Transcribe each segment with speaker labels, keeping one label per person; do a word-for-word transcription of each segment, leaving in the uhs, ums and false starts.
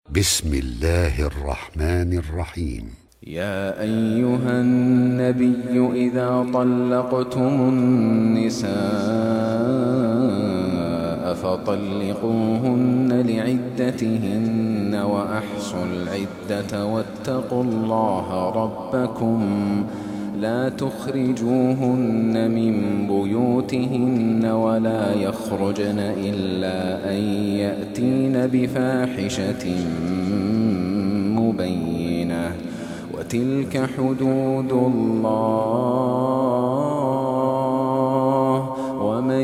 Speaker 1: بسم الله الرحمن الرحيم.
Speaker 2: يا أيها النبي إذا طلقتم النساء فطلقوهن لعدتهن وأحصوا العدة واتقوا الله ربكم لا تخرجوهن من بيوتهن ولا يخرجن إلا أن يأتين بفاحشة مبينة وتلك حدود الله ومن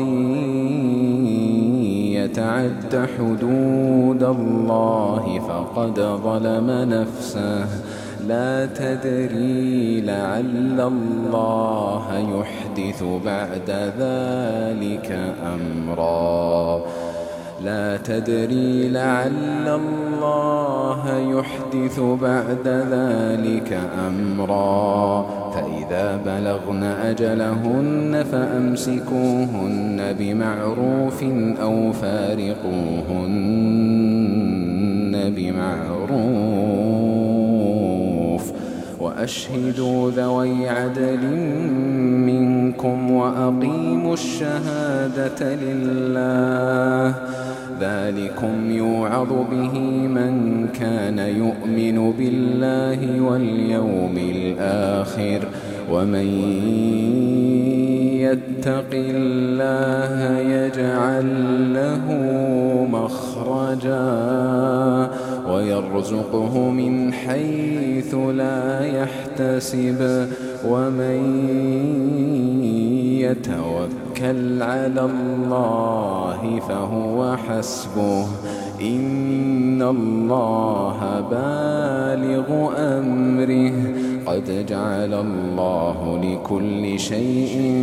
Speaker 2: يتعد حدود الله فقد ظلم نفسه لا تدري لعل الله يحدث بعد ذلك أمرا لا تدري لعل الله يحدث بعد ذلك أمرا فإذا بلغن أجلهن فأمسكوهن بمعروف أو فارقوهن بمعروف وأشهدوا ذوي عدل منكم وأقيموا الشهادة لله ذلكم يوعظ به من كان يؤمن بالله واليوم الآخر ومن يتق الله يجعل له مخرجا ويرزقه من حيث لا يحتسب ومن يتوكل على الله فهو حسبه إن الله بالغ أمره قد جعل الله لكل شيء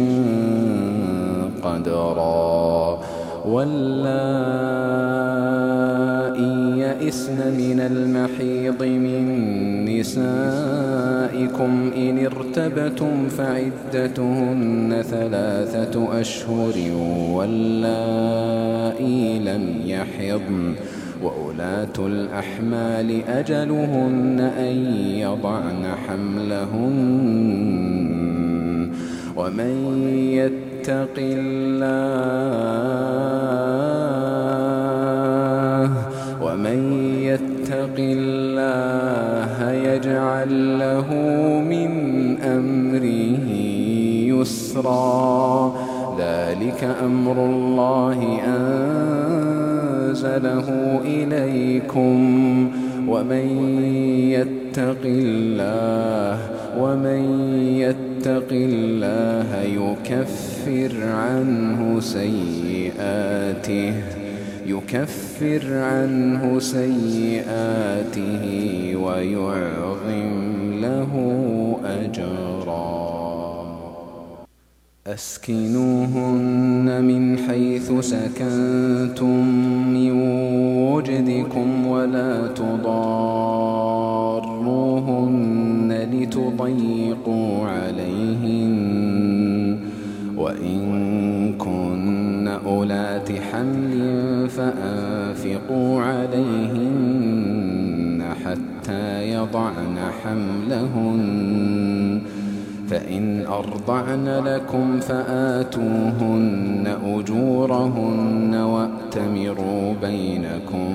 Speaker 2: قدرا واللائي يئسن من المحيض من نسائكم إن ارتبتم فعدتهن ثلاثة أشهر واللائي لم يحضن وأولاة الأحمال أجلهن أن يضعن حملهن ومن يتق الله ومن يتق الله يجعل له من أمره يسرا ذلك أمر الله أنزله إليكم ومن يتق الله ومن يتق الله يكفر عنه سيئاته يكفر عنه سيئاته ويعظم له أجرا أسكنوهن من حيث سكنتم من وجدكم ولا تضاروهن لتضيقوا عليهن وإن كن أولات حمل فأنفقوا عليهن حتى يضعن حملهن فإن أرضعن لكم فآتوهن أجورهن وأتمروا بينكم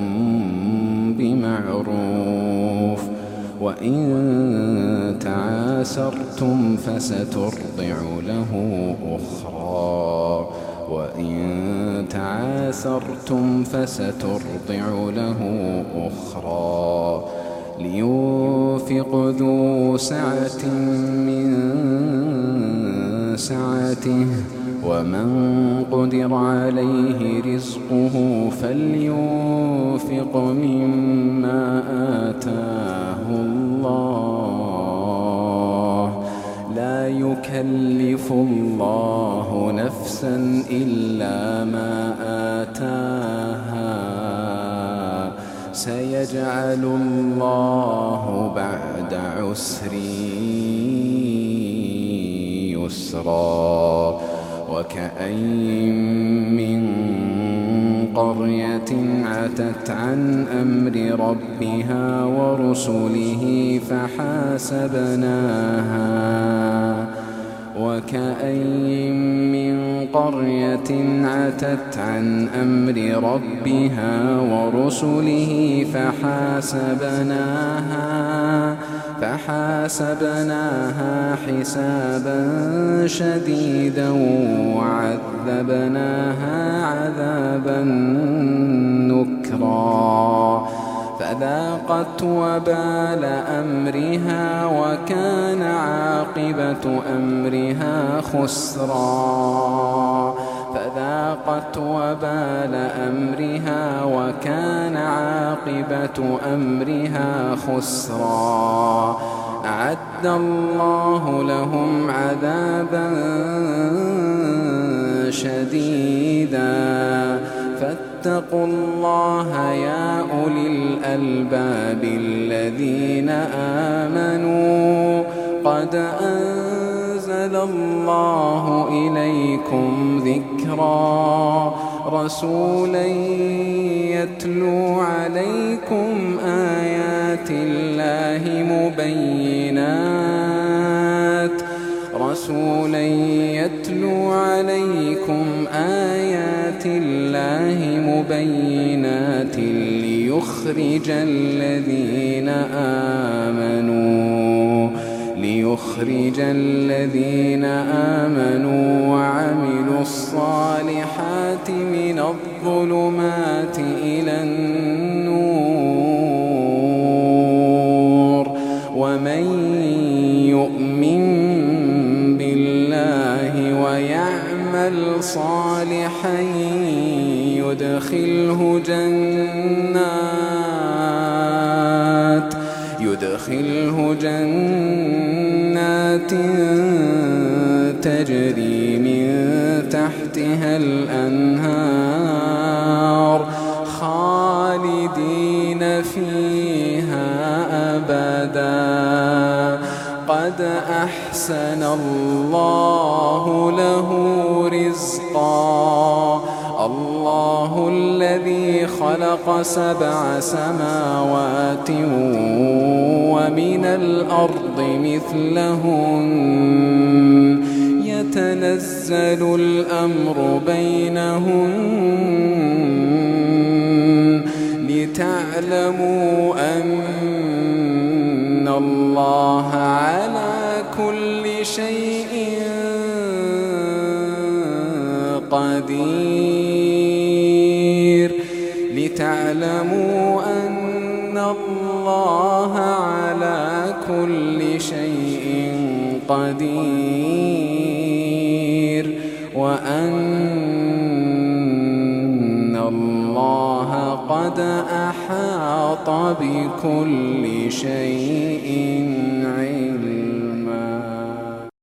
Speaker 2: بمعروف وإن تعاسرتم فسترضع له أخرى وإن تعاسرتم فسترضع له أخرى لينفق ذو سعة من سعته ومن قدر عليه رزقه فلينفق مما آتاه الله لا يكلف الله نفسا إلا ما آتاها سيجعل الله بعد عسر يسرا وكأين من قرية عتت عن أمر ربها ورسله فحاسبناها وكأين من قرية عتت عن أمر ربها ورسله فحاسبناها فحاسبناها حسابا شديدا وعذبناها عذابا نكرا فذاقت وبال أمرها وكان عاقبة أمرها خسرا فذاقت وبال أمرها وكان عاقبة أمرها خسرا أعد الله لهم عذابا شديدا فاتقوا الله يا أولي الألباب الذين آمنوا قد أنزل الله إليكم ذكرا رسولا يتلو عليكم آيات الله مبينات رسولا يتلو عليكم آيات الله مبينات ليخرج الذين آمنوا ليخرج الذين آمنوا وعملوا الصالحات من الظلمات إلى النور ومن يؤمن بالله ويعمل صالحا يدخله جنات يدخله جنات تجري من تحتها الأنهار خالدين فيها أبدا قد أحسن الله له رزقا الله الذي خلق سبع سماوات ومن الأرض مثلهن يتنزل الأمر بينهن لتعلموا أن الله على كل شيء قدير لتعلموا أن الله على كل شيء قدير وأن الله قد أحاط بكل شيء علما.